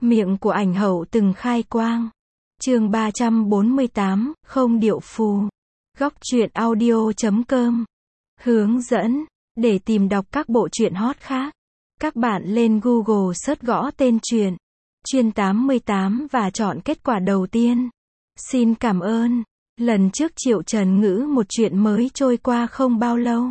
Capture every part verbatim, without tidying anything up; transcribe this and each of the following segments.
Miệng của ảnh hậu từng khai quang. Chương ba trăm bốn mươi tám, không điệu phù. Góc truyện audio chấm com. Hướng dẫn. Để tìm đọc các bộ truyện hot khác, các bạn lên Google search gõ tên truyện Truyện tám mươi tám và chọn kết quả đầu tiên. Xin cảm ơn. Lần trước Triệu Trần Ngữ một chuyện mới trôi qua không bao lâu.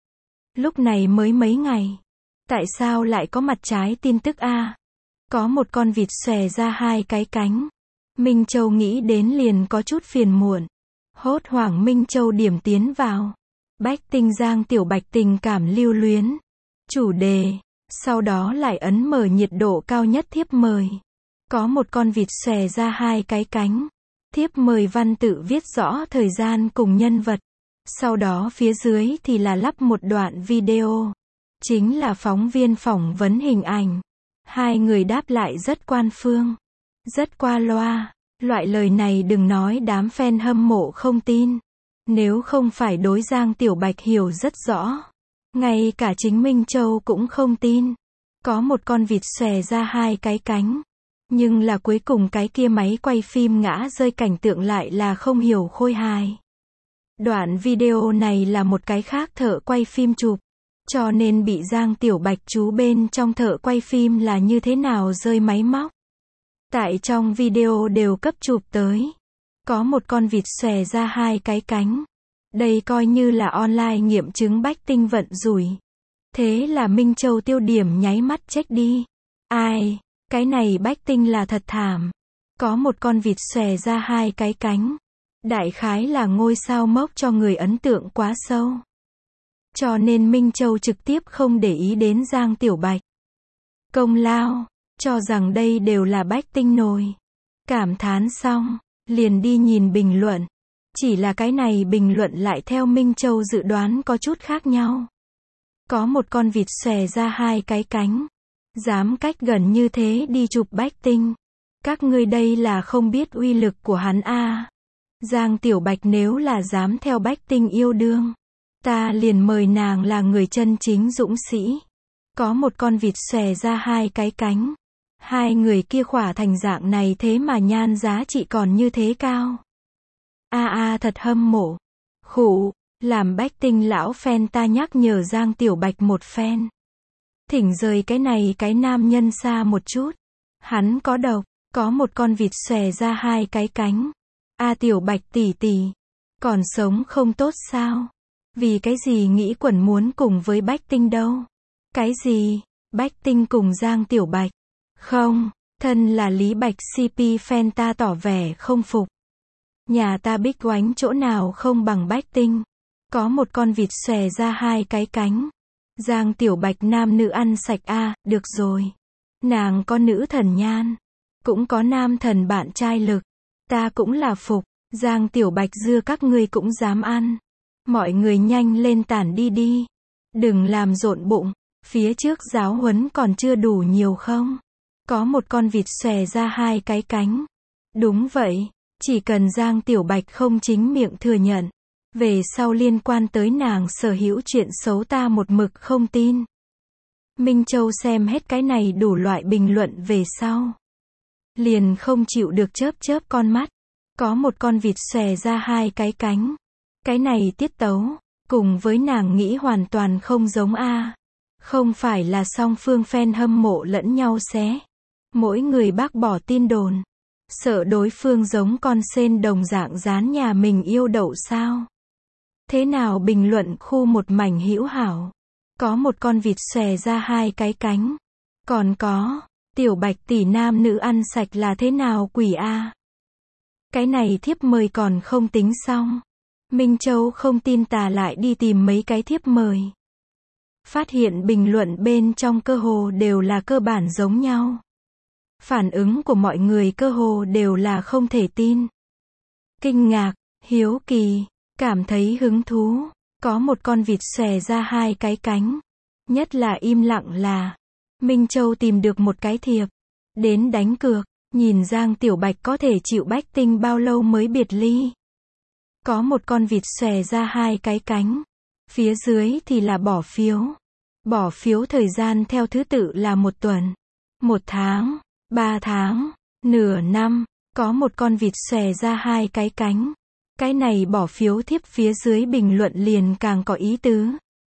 Lúc này mới mấy ngày. Tại sao lại có mặt trái tin tức a? Có một con vịt xòe ra hai cái cánh. Minh Châu nghĩ đến liền có chút phiền muộn. Hốt hoảng Minh Châu điểm tiến vào. Bách Tinh Giang Tiểu Bạch tình cảm lưu luyến. Chủ đề. Sau đó lại ấn mở nhiệt độ cao nhất thiếp mời. Có một con vịt xòe ra hai cái cánh. Thiếp mời văn tự viết rõ thời gian cùng nhân vật. Sau đó phía dưới thì là lắp một đoạn video. Chính là phóng viên phỏng vấn hình ảnh. Hai người đáp lại rất quan phương. Rất qua loa. Loại lời này đừng nói đám fan hâm mộ không tin. Nếu không phải đối Giang Tiểu Bạch hiểu rất rõ. Ngay cả chính Minh Châu cũng không tin. Có một con vịt xòe ra hai cái cánh. Nhưng là cuối cùng cái kia máy quay phim ngã rơi cảnh tượng lại là không hiểu khôi hài. Đoạn video này là một cái khác thợ quay phim chụp. Cho nên bị Giang Tiểu Bạch chú bên trong thợ quay phim là như thế nào rơi máy móc. Tại trong video đều cấp chụp tới. Có một con vịt xòe ra hai cái cánh. Đây coi như là online nghiệm chứng Bách Tinh vận rủi. Thế là Minh Châu tiêu điểm nháy mắt check đi. Ai, cái này Bách Tinh là thật thảm. Có một con vịt xòe ra hai cái cánh. Đại khái là ngôi sao mốc cho người ấn tượng quá sâu. Cho nên Minh Châu trực tiếp không để ý đến Giang Tiểu Bạch. Công lao, cho rằng đây đều là Bách Tinh nồi. Cảm thán xong, liền đi nhìn bình luận. Chỉ là cái này bình luận lại theo Minh Châu dự đoán có chút khác nhau. Có một con vịt xòe ra hai cái cánh. Dám cách gần như thế đi chụp Bách Tinh. Các ngươi đây là không biết uy lực của hắn a. Giang Tiểu Bạch nếu là dám theo Bách Tinh yêu đương. Ta liền mời nàng là người chân chính dũng sĩ. Có một con vịt xòe ra hai cái cánh. Hai người kia khỏa thành dạng này thế mà nhan giá trị còn như thế cao. A a thật hâm mộ. Khụ, làm Bách Tinh lão fan ta nhắc nhở Giang Tiểu Bạch một phen. Thỉnh rời cái này cái nam nhân xa một chút. Hắn có độc, có một con vịt xòe ra hai cái cánh. A Tiểu Bạch tỷ tỷ, còn sống không tốt sao? Vì cái gì nghĩ quẩn muốn cùng với Bách Tinh đâu? Cái gì? Bách Tinh cùng Giang Tiểu Bạch? Không, thân là Lý Bạch xê pê fan ta tỏ vẻ không phục. Nhà ta Bích Oánh chỗ nào không bằng Bách Tinh. Có một con vịt xòe ra hai cái cánh. Giang Tiểu Bạch nam nữ ăn sạch a, à, được rồi. Nàng có nữ thần nhan. Cũng có nam thần bạn trai lực. Ta cũng là phục. Giang Tiểu Bạch dưa các ngươi cũng dám ăn. Mọi người nhanh lên tản đi đi. Đừng làm rộn bụng. Phía trước giáo huấn còn chưa đủ nhiều không? Có một con vịt xòe ra hai cái cánh. Đúng vậy. Chỉ cần Giang Tiểu Bạch không chính miệng thừa nhận. Về sau liên quan tới nàng sở hữu chuyện xấu ta một mực không tin. Minh Châu xem hết cái này đủ loại bình luận về sau. Liền không chịu được chớp chớp con mắt. Có một con vịt xòe ra hai cái cánh. Cái này tiết tấu, cùng với nàng nghĩ hoàn toàn không giống a. Không phải là song phương fan hâm mộ lẫn nhau xé. Mỗi người bác bỏ tin đồn. Sợ đối phương giống con sên đồng dạng dán nhà mình yêu đậu sao? Thế nào bình luận khu một mảnh hữu hảo. Có một con vịt xòe ra hai cái cánh. Còn có, Tiểu Bạch tỷ nam nữ ăn sạch là thế nào quỷ a? Cái này thiếp mời còn không tính xong. Minh Châu không tin tà lại đi tìm mấy cái thiếp mời. Phát hiện bình luận bên trong cơ hồ đều là cơ bản giống nhau. Phản ứng của mọi người cơ hồ đều là không thể tin. Kinh ngạc, hiếu kỳ, cảm thấy hứng thú. Có một con vịt xòe ra hai cái cánh. Nhất là im lặng là Minh Châu tìm được một cái thiệp. Đến đánh cược, nhìn Giang Tiểu Bạch có thể chịu Bách Tinh bao lâu mới biệt ly. Có một con vịt xòe ra hai cái cánh. Phía dưới thì là bỏ phiếu. Bỏ phiếu thời gian theo thứ tự là một tuần, một tháng, Ba tháng, nửa năm, có một con vịt xòe ra hai cái cánh. Cái này bỏ phiếu thiếp phía dưới bình luận liền càng có ý tứ.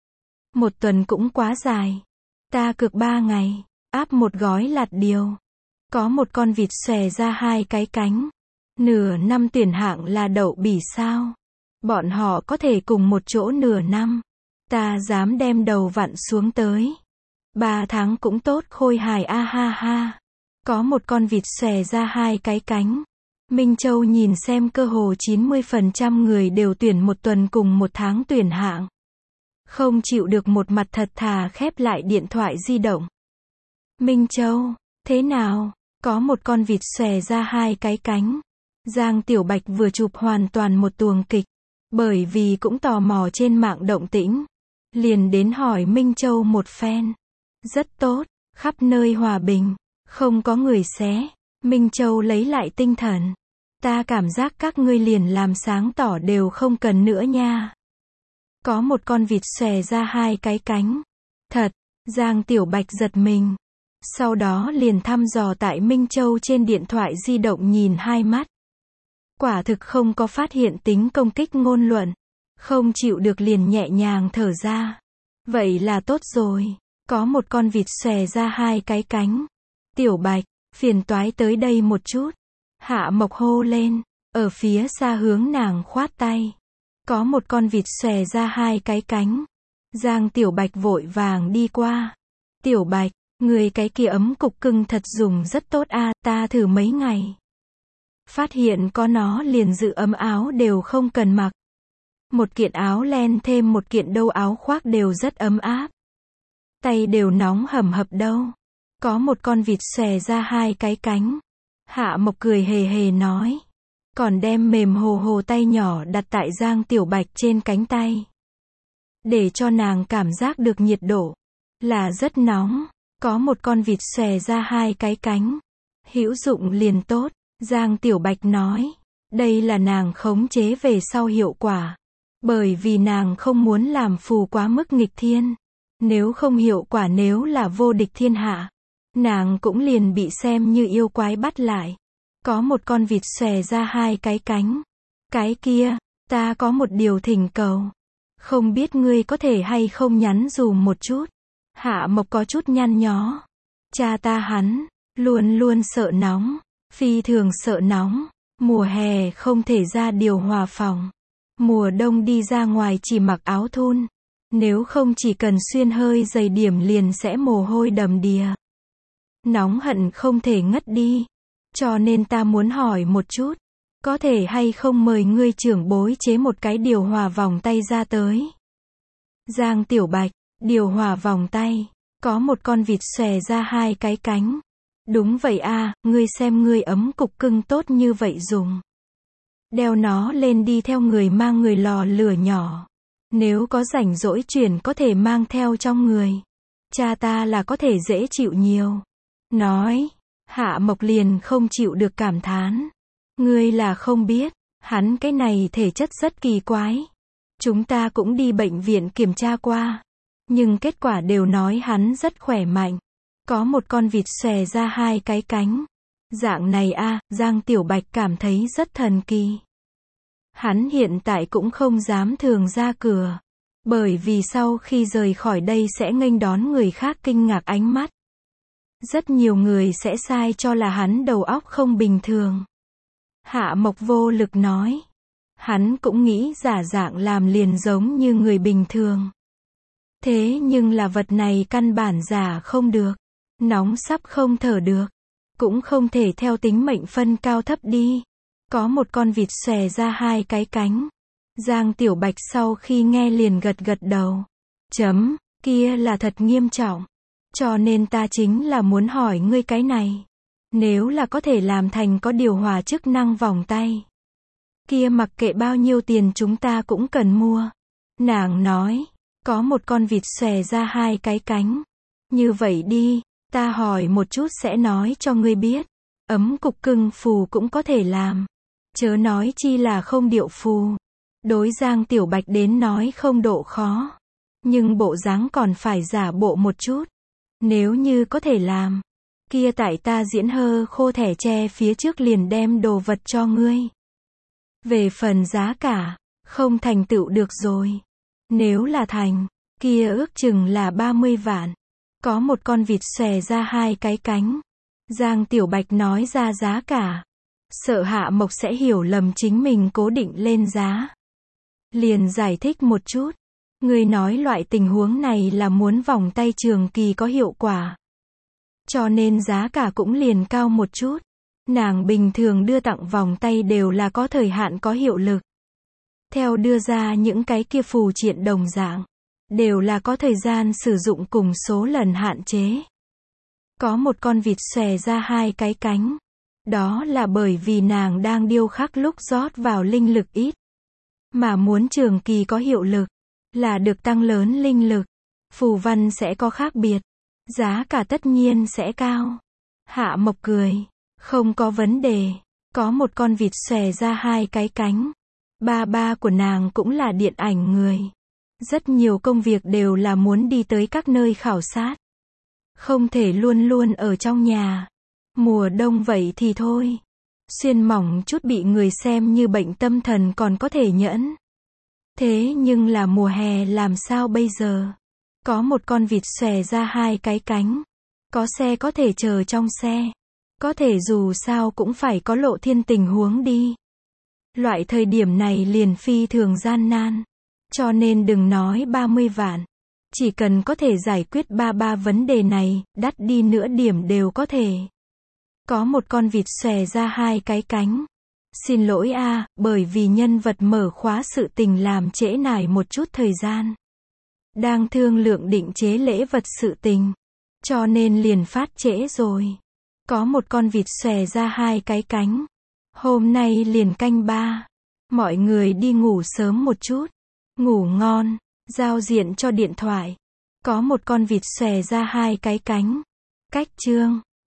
Một tuần cũng quá dài. Ta cược ba ngày, áp một gói lạt điều. Có một con vịt xòe ra hai cái cánh. Nửa năm tuyển hạng là đậu bỉ sao? Bọn họ có thể cùng một chỗ nửa năm. Ta dám đem đầu vặn xuống tới. Ba tháng cũng tốt khôi hài a ha ha. Có một con vịt xòe ra hai cái cánh. Minh Châu nhìn xem cơ hồ chín mươi phần trăm người đều tuyển một tuần cùng một tháng tuyển hạng. Không chịu được một mặt thật thà khép lại điện thoại di động. Minh Châu, thế nào? Có một con vịt xòe ra hai cái cánh. Giang Tiểu Bạch vừa chụp hoàn toàn một tuồng kịch. Bởi vì cũng tò mò trên mạng động tĩnh. Liền đến hỏi Minh Châu một phen. Rất tốt, khắp nơi hòa bình, không có người xé. Minh Châu lấy lại tinh thần. Ta cảm giác các ngươi liền làm sáng tỏ đều không cần nữa nha. Có một con vịt xòe ra hai cái cánh. Thật, Giang Tiểu Bạch giật mình. Sau đó liền thăm dò tại Minh Châu trên điện thoại di động nhìn hai mắt. Quả thực không có phát hiện tính công kích ngôn luận. Không chịu được liền nhẹ nhàng thở ra. Vậy là tốt rồi. Có một con vịt xòe ra hai cái cánh. Tiểu Bạch, phiền toái tới đây một chút. Hạ Mộc hô lên. Ở phía xa hướng nàng khoát tay. Có một con vịt xòe ra hai cái cánh. Giang Tiểu Bạch vội vàng đi qua. Tiểu Bạch, người cái kia ấm cục cưng thật dùng rất tốt a, ta thử mấy ngày. Phát hiện có nó liền giữ ấm áo đều không cần mặc. Một kiện áo len thêm một kiện đâu áo khoác đều rất ấm áp. Tay đều nóng hầm hập đâu. Có một con vịt xòe ra hai cái cánh. Hạ Mộc cười hề hề nói. Còn đem mềm hồ hồ tay nhỏ đặt tại Giang Tiểu Bạch trên cánh tay. Để cho nàng cảm giác được nhiệt độ. Là rất nóng. Có một con vịt xòe ra hai cái cánh. Hữu dụng liền tốt. Giang Tiểu Bạch nói. Đây là nàng khống chế về sau hiệu quả. Bởi vì nàng không muốn làm phù quá mức nghịch thiên. Nếu không hiệu quả nếu là vô địch thiên hạ. Nàng cũng liền bị xem như yêu quái bắt lại. Có một con vịt xòe ra hai cái cánh. Cái kia, ta có một điều thỉnh cầu. Không biết ngươi có thể hay không nhắn dùm một chút. Hạ Mộc có chút nhăn nhó. Cha ta hắn, luôn luôn sợ nóng. Phi thường sợ nóng. Mùa hè không thể ra điều hòa phòng. Mùa đông đi ra ngoài chỉ mặc áo thun. Nếu không chỉ cần xuyên hơi dày điểm liền sẽ mồ hôi đầm đìa. Nóng hận không thể ngất đi. Cho nên ta muốn hỏi một chút. Có thể hay không mời ngươi trưởng bối chế một cái điều hòa vòng tay ra tới. Giang Tiểu Bạch, điều hòa vòng tay. Có một con vịt xòe ra hai cái cánh. Đúng vậy a, ngươi xem ngươi ấm cục cưng tốt như vậy dùng. Đeo nó lên đi theo người mang người lò lửa nhỏ. Nếu có rảnh rỗi chuyển có thể mang theo trong người. Cha ta là có thể dễ chịu nhiều. Nói. Hạ Mộc liền không chịu được cảm thán. Ngươi là không biết. Hắn cái này thể chất rất kỳ quái. Chúng ta cũng đi bệnh viện kiểm tra qua. Nhưng kết quả đều nói hắn rất khỏe mạnh. Có một con vịt xòe ra hai cái cánh. Dạng này a, Giang Tiểu Bạch cảm thấy rất thần kỳ. Hắn hiện tại cũng không dám thường ra cửa. Bởi vì sau khi rời khỏi đây sẽ nghênh đón người khác kinh ngạc ánh mắt. Rất nhiều người sẽ sai cho là hắn đầu óc không bình thường. Hạ Mộc vô lực nói. Hắn cũng nghĩ giả dạng làm liền giống như người bình thường. Thế nhưng là vật này căn bản giả không được. Nóng sắp không thở được. Cũng không thể theo tính mệnh phân cao thấp đi. Có một con vịt xòe ra hai cái cánh. Giang Tiểu Bạch sau khi nghe liền gật gật đầu. Chấm, kia là thật nghiêm trọng. Cho nên ta chính là muốn hỏi ngươi cái này. Nếu là có thể làm thành có điều hòa chức năng vòng tay. Kia mặc kệ bao nhiêu tiền chúng ta cũng cần mua. Nàng nói, có một con vịt xòe ra hai cái cánh. Như vậy đi, ta hỏi một chút sẽ nói cho ngươi biết. Ấm cục cưng phù cũng có thể làm. Chớ nói chi là không điệu phù. Đối Giang Tiểu Bạch đến nói không độ khó. Nhưng bộ dáng còn phải giả bộ một chút. Nếu như có thể làm. Kia tại ta diễn hơ khô thẻ tre phía trước liền đem đồ vật cho ngươi. Về phần giá cả, không thành tựu được rồi. Nếu là thành, kia ước chừng là ba mươi vạn. Có một con vịt xòe ra hai cái cánh. Giang Tiểu Bạch nói ra giá cả. Sợ Hạ Mộc sẽ hiểu lầm chính mình cố định lên giá. Liền giải thích một chút. Ngươi nói loại tình huống này là muốn vòng tay trường kỳ có hiệu quả. Cho nên giá cả cũng liền cao một chút. Nàng bình thường đưa tặng vòng tay đều là có thời hạn có hiệu lực. Theo đưa ra những cái kia phù triện đồng dạng. Đều là có thời gian sử dụng cùng số lần hạn chế. Có một con vịt xòe ra hai cái cánh. Đó là bởi vì nàng đang điêu khắc lúc rót vào linh lực ít. Mà muốn trường kỳ có hiệu lực, là được tăng lớn linh lực. Phù văn sẽ có khác biệt. Giá cả tất nhiên sẽ cao. Hạ Mộc cười. Không có vấn đề. Có một con vịt xòe ra hai cái cánh. Ba ba của nàng cũng là điện ảnh người. Rất nhiều công việc đều là muốn đi tới các nơi khảo sát. Không thể luôn luôn ở trong nhà. Mùa đông vậy thì thôi. Xuyên mỏng chút bị người xem như bệnh tâm thần còn có thể nhẫn. Thế nhưng là mùa hè làm sao bây giờ? Có một con vịt xòe ra hai cái cánh. Có xe có thể chờ trong xe. Có thể dù sao cũng phải có lộ thiên tình huống đi. Loại thời điểm này liền phi thường gian nan. Cho nên đừng nói ba mươi vạn. Chỉ cần có thể giải quyết ba ba vấn đề này, đắt đi nữa điểm đều có thể. Có một con vịt xòe ra hai cái cánh. Xin lỗi a, bởi vì nhân vật mở khóa sự tình làm trễ nải một chút thời gian. Đang thương lượng định chế lễ vật sự tình. Cho nên liền phát trễ rồi. Có một con vịt xòe ra hai cái cánh. Hôm nay liền canh ba. Mọi người đi ngủ sớm một chút. Ngủ ngon. Giao diện cho điện thoại. Có một con vịt xòe ra hai cái cánh. Cách chương.